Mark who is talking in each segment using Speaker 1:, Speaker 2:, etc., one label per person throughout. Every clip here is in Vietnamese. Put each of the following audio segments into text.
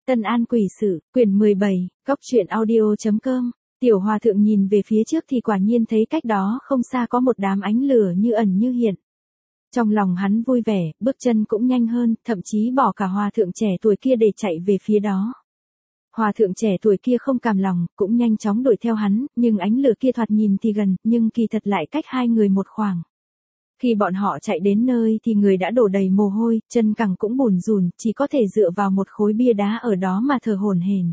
Speaker 1: Tân An Quỷ Sự, quyển 17, góc truyện audio.com. Tiểu Hòa Thượng nhìn về phía trước thì quả nhiên thấy cách đó không xa có một đám ánh lửa như ẩn như hiện. Trong lòng hắn vui vẻ, bước chân cũng nhanh hơn, thậm chí bỏ cả Hòa Thượng trẻ tuổi kia để chạy về phía đó. Hòa Thượng trẻ tuổi kia không cam lòng, cũng nhanh chóng đuổi theo hắn, nhưng ánh lửa kia thoạt nhìn thì gần, nhưng kỳ thật lại cách hai người một khoảng. Khi bọn họ chạy đến nơi thì người đã đổ đầy mồ hôi, chân cẳng cũng bủn rủn, chỉ có thể dựa vào một khối bia đá ở đó mà thở hổn hển.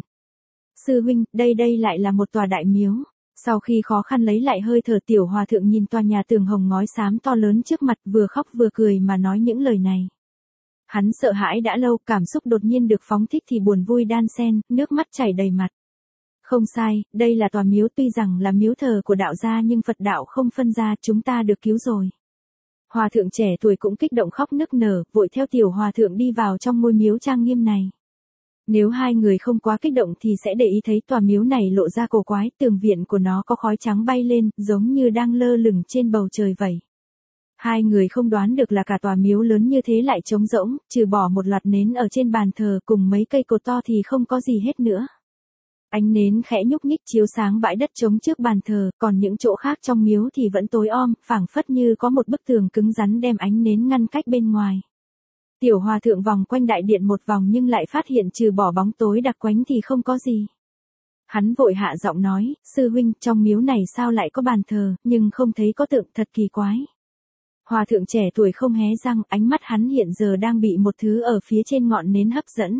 Speaker 1: Sư huynh, đây lại là một tòa đại miếu. Sau khi khó khăn lấy lại hơi thở, Tiểu Hòa Thượng nhìn tòa nhà tường hồng ngói xám to lớn trước mặt, vừa khóc vừa cười mà nói những lời này. Hắn sợ hãi đã lâu, cảm xúc đột nhiên được phóng thích thì buồn vui đan xen, nước mắt chảy đầy mặt. Không sai, đây là tòa miếu, tuy rằng là miếu thờ của đạo gia nhưng Phật đạo không phân ra, chúng ta được cứu rồi. Hòa Thượng trẻ tuổi cũng kích động khóc nức nở, vội theo Tiểu Hòa Thượng đi vào trong ngôi miếu trang nghiêm này. Nếu hai người không quá kích động thì sẽ để ý thấy tòa miếu này lộ ra cổ quái, tường viện của nó có khói trắng bay lên, giống như đang lơ lửng trên bầu trời vậy. Hai người không đoán được là cả tòa miếu lớn như thế lại trống rỗng, trừ bỏ một loạt nến ở trên bàn thờ cùng mấy cây cột to thì không có gì hết nữa. Ánh nến khẽ nhúc nhích chiếu sáng bãi đất trống trước bàn thờ, còn những chỗ khác trong miếu thì vẫn tối om, phảng phất như có một bức tường cứng rắn đem ánh nến ngăn cách bên ngoài. Tiểu Hòa Thượng vòng quanh đại điện một vòng nhưng lại phát hiện trừ bỏ bóng tối đặc quánh thì không có gì. Hắn vội hạ giọng nói, sư huynh, trong miếu này sao lại có bàn thờ, nhưng không thấy có tượng, thật kỳ quái. Hòa Thượng trẻ tuổi không hé răng, ánh mắt hắn hiện giờ đang bị một thứ ở phía trên ngọn nến hấp dẫn.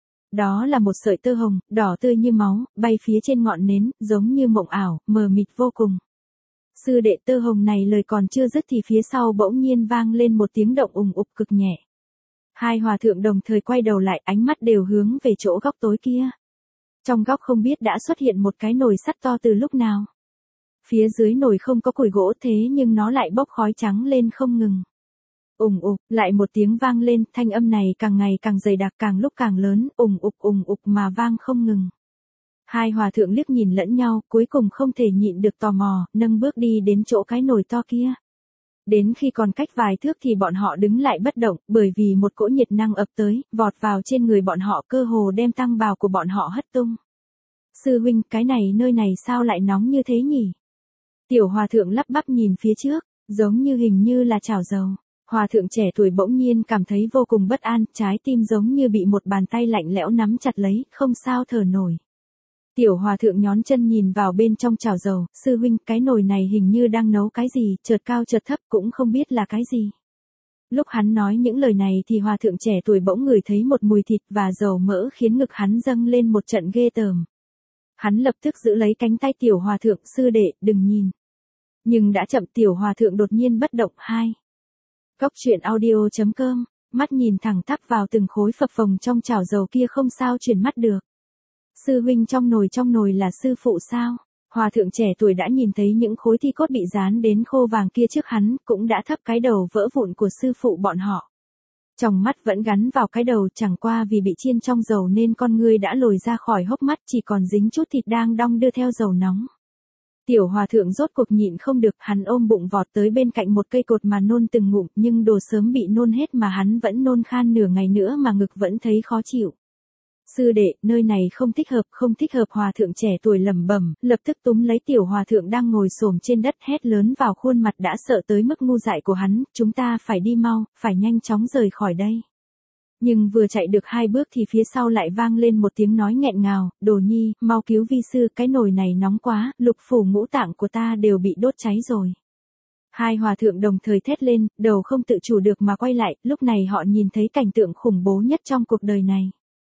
Speaker 1: Đó là một sợi tơ hồng, đỏ tươi như máu, bay phía trên ngọn nến, giống như mộng ảo, mờ mịt vô cùng. Sư đệ, tơ hồng này lời còn chưa dứt thì phía sau bỗng nhiên vang lên một tiếng động ùng ục cực nhẹ. Hai hòa thượng đồng thời quay đầu lại, ánh mắt đều hướng về chỗ góc tối kia. Trong góc không biết đã xuất hiện một cái nồi sắt to từ lúc nào. Phía dưới nồi không có củi gỗ thế nhưng nó lại bốc khói trắng lên không ngừng. Ùng ục, lại một tiếng vang lên, thanh âm này càng ngày càng dày đặc, càng lúc càng lớn, ùng ục mà vang không ngừng. Hai hòa thượng liếc nhìn lẫn nhau, cuối cùng không thể nhịn được tò mò, nâng bước đi đến chỗ cái nồi to kia. Đến khi còn cách vài thước thì bọn họ đứng lại bất động, bởi vì một cỗ nhiệt năng ập tới, vọt vào trên người bọn họ, cơ hồ đem tăng bào của bọn họ hất tung. Sư huynh, cái này nơi này sao lại nóng như thế nhỉ? Tiểu hòa thượng lắp bắp nhìn phía trước, giống như hình như là chảo dầu. Hòa thượng trẻ tuổi bỗng nhiên cảm thấy vô cùng bất an, trái tim giống như bị một bàn tay lạnh lẽo nắm chặt lấy, không sao thở nổi. Tiểu hòa thượng nhón chân nhìn vào bên trong chảo dầu, sư huynh, cái nồi này hình như đang nấu cái gì, chợt cao chợt thấp cũng không biết là cái gì. Lúc hắn nói những lời này thì hòa thượng trẻ tuổi bỗng ngửi thấy một mùi thịt và dầu mỡ khiến ngực hắn dâng lên một trận ghê tởm. Hắn lập tức giữ lấy cánh tay tiểu hòa thượng, sư đệ, đừng nhìn. Nhưng đã chậm, tiểu hòa thượng đột nhiên bất động. Góc truyện audio.com, mắt nhìn thẳng tắp vào từng khối phập phồng trong chảo dầu kia không sao chuyển mắt được. Sư huynh, trong nồi là sư phụ sao? Hòa thượng trẻ tuổi đã nhìn thấy những khối thi cốt bị dán đến khô vàng kia trước hắn, cũng đã thấp cái đầu vỡ vụn của sư phụ bọn họ. Trong mắt vẫn gắn vào cái đầu, chẳng qua vì bị chiên trong dầu nên con ngươi đã lồi ra khỏi hốc mắt, chỉ còn dính chút thịt đang đong đưa theo dầu nóng. Tiểu hòa thượng rốt cuộc nhịn không được, hắn ôm bụng vọt tới bên cạnh một cây cột mà nôn từng ngụm, nhưng đồ sớm bị nôn hết mà hắn vẫn nôn khan nửa ngày nữa mà ngực vẫn thấy khó chịu. Sư đệ, nơi này không thích hợp, hòa thượng trẻ tuổi lẩm bẩm, lập tức túm lấy tiểu hòa thượng đang ngồi xổm trên đất hét lớn vào khuôn mặt đã sợ tới mức ngu dại của hắn, chúng ta phải đi mau, phải nhanh chóng rời khỏi đây. Nhưng vừa chạy được 2 bước thì phía sau lại vang lên một tiếng nói nghẹn ngào, đồ nhi, mau cứu vi sư, cái nồi này nóng quá, lục phủ ngũ tạng của ta đều bị đốt cháy rồi. Hai hòa thượng đồng thời thét lên, đầu không tự chủ được mà quay lại, lúc này họ nhìn thấy cảnh tượng khủng bố nhất trong cuộc đời này.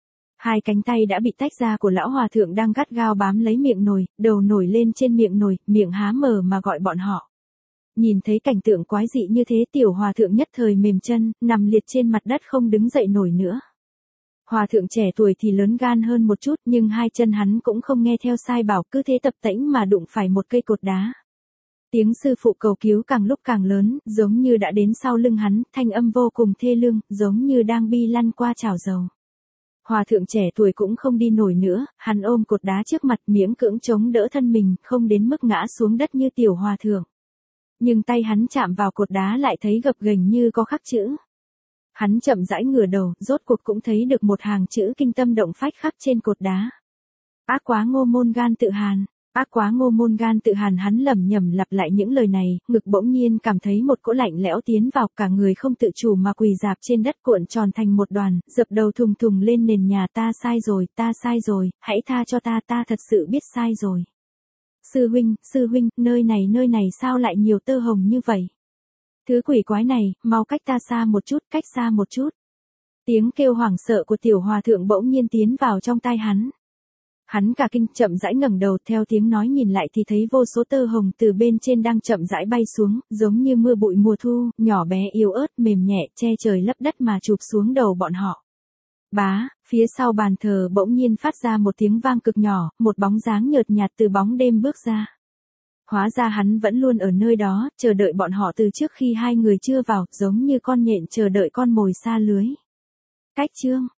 Speaker 1: 2 cánh tay đã bị tách ra của lão hòa thượng đang gắt gao bám lấy miệng nồi, đầu nổi lên trên miệng nồi, miệng há mở mà gọi bọn họ. Nhìn thấy cảnh tượng quái dị như thế, tiểu hòa thượng nhất thời mềm chân, nằm liệt trên mặt đất không đứng dậy nổi nữa. Hòa thượng trẻ tuổi thì lớn gan hơn một chút, nhưng 2 chân hắn cũng không nghe theo sai bảo, cứ thế tập tễnh mà đụng phải một cây cột đá. Tiếng sư phụ cầu cứu càng lúc càng lớn, giống như đã đến sau lưng hắn, thanh âm vô cùng thê lương, giống như đang bi lăn qua chảo dầu. Hòa thượng trẻ tuổi cũng không đi nổi nữa, hắn ôm cột đá trước mặt, miễn cưỡng chống đỡ thân mình, không đến mức ngã xuống đất như tiểu hòa thượng. Nhưng tay hắn chạm vào cột đá lại thấy gập ghềnh như có khắc chữ. Hắn chậm rãi ngửa đầu, rốt cuộc cũng thấy được một hàng chữ kinh tâm động phách khắc trên cột đá. Ác quá Ngô Môn Gan Tự Hàn. Ác quá Ngô Môn Gan Tự Hàn, hắn lẩm nhẩm lặp lại những lời này, ngực bỗng nhiên cảm thấy một cỗ lạnh lẽo tiến vào, cả người không tự chủ mà quỳ rạp trên đất cuộn tròn thành một đoàn, dập đầu thùng thùng lên nền nhà. Ta sai rồi, hãy tha cho ta thật sự biết sai rồi. Sư huynh, nơi này sao lại nhiều tơ hồng như vậy? Thứ quỷ quái này, mau cách ta xa một chút. Tiếng kêu hoảng sợ của tiểu hòa thượng bỗng nhiên tiến vào trong tai hắn. Hắn cả kinh, chậm rãi ngẩng đầu, theo tiếng nói nhìn lại thì thấy vô số tơ hồng từ bên trên đang chậm rãi bay xuống, giống như mưa bụi mùa thu, nhỏ bé yếu ớt mềm nhẹ, che trời lấp đất mà chụp xuống đầu bọn họ. Bá, phía sau bàn thờ bỗng nhiên phát ra một tiếng vang cực nhỏ, một bóng dáng nhợt nhạt từ bóng đêm bước ra. Hóa ra hắn vẫn luôn ở nơi đó, chờ đợi bọn họ từ trước khi hai người chưa vào, giống như con nhện chờ đợi con mồi xa lưới. Cách chương